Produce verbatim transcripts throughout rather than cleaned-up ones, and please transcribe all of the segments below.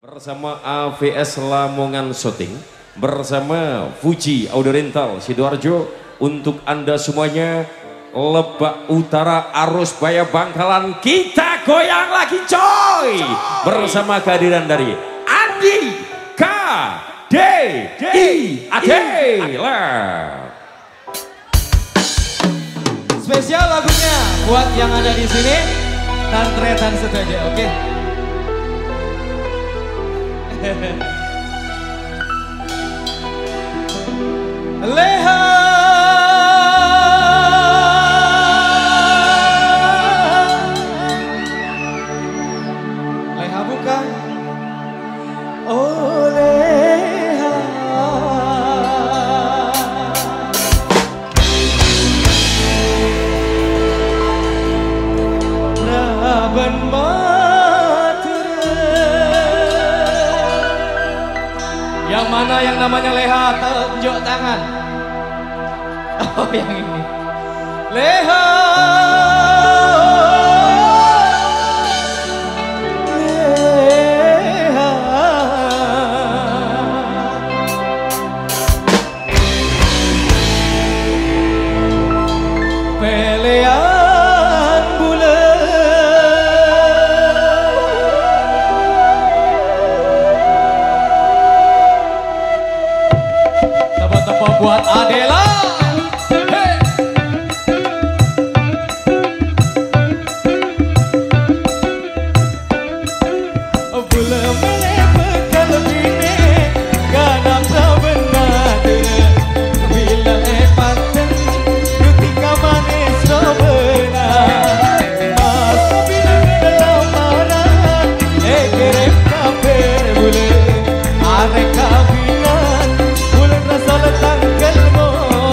Bersama A V S Lamongan Shooting, bersama Fuji Audio Rental Sidoarjo, untuk Anda semuanya, Lebak Utara, Arus Baya Bangkalan, kita goyang lagi coy, bersama kehadiran dari Andi K D I A D lah. Spesial lagunya buat yang ada di sini, tantretan saja, oke? Okay? Leha Leha bukan? Oh Leha Raban yang mana yang namanya Leha, tunjuk tangan. Oh yang ini Leha. Leha pelean bulan tepuk-tepuk buat Adela. Hey. Bulan melebet kalau bini kadang sebenar bila lepatan ketika manis sebenar masa bila dalam marah eh kerep kaper bulan arek kabinan bulan rasa letang kelmo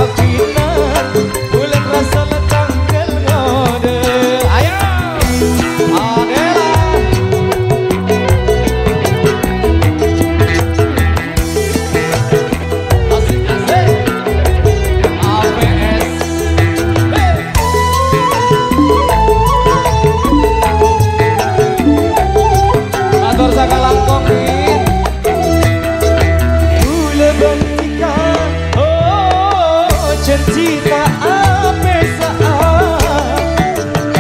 kawinan bulan rasa tanggal ngode. Ayo Adela asik asik A P S Matur sakalangkongin Bule bentika oh cinta apa saat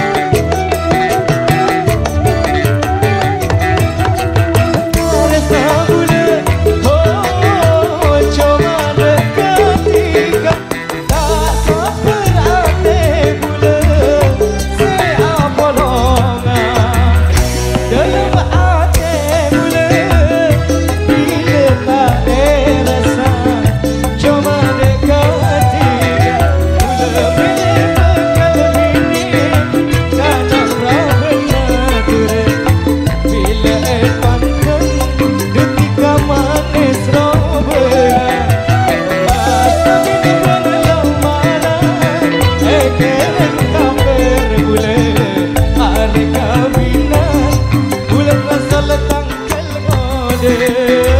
Rasa bule oh coba deketika tak seberate bule siapa longan dalam hati bule bila tak terasa coba deketika bule pilih bekal ini karena benar bila pandang ketika manis robera basta ini berlamaran ekeren kabar bule hari kawinan bulan rasa tanggal ngode.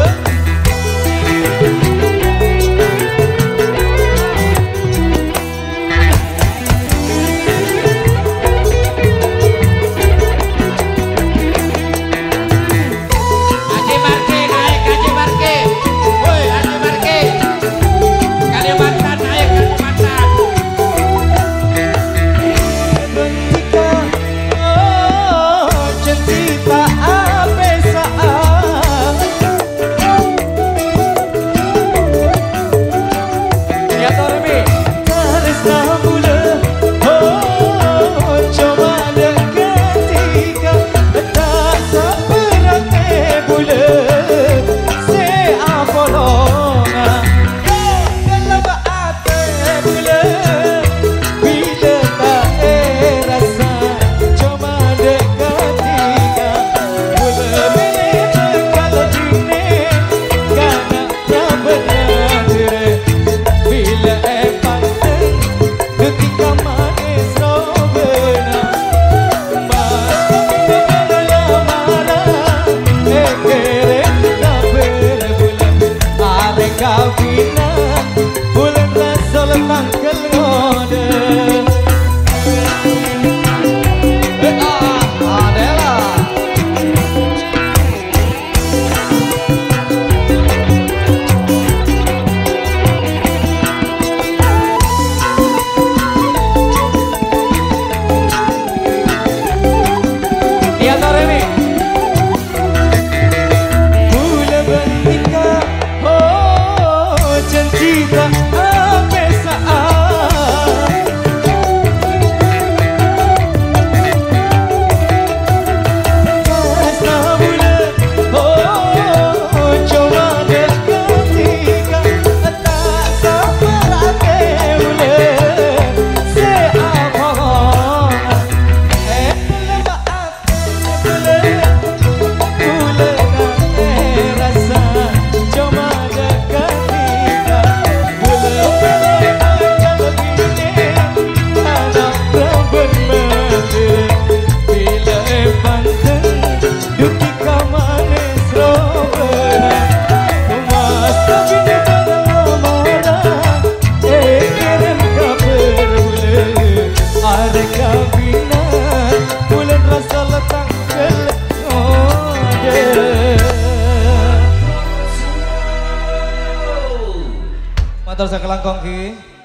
Haji Marke naik, Haji Marke. Woi, Haji Marke. Kalimantan naik, Kalimantan. Bentika oh cinta apa saat ya Tormi Tarisna bule oh coba deketika tak seberate bule siapa longan dalam hati bule bila tak terasa coba deketika bule pilih bekal ini karena benar bila pandang ketika manis robena basta berlamaran ekeren kabar bulan are kawinan bulan rasa tanggal ngode. Eh, ah, Adela ya Toremi Bule bentika oh cinta apa saat Rasa bule oh coba deketika tak seberate bule siapa longan eh dalam hati bule bule tak terasa coba deketika bule pilih bekal ini karena benar bila pandang ketika manis robera masa bini berlamaran ekeren kabar bule are kawinan bulan rasa tanggal ngode. Matur sakelangkong ki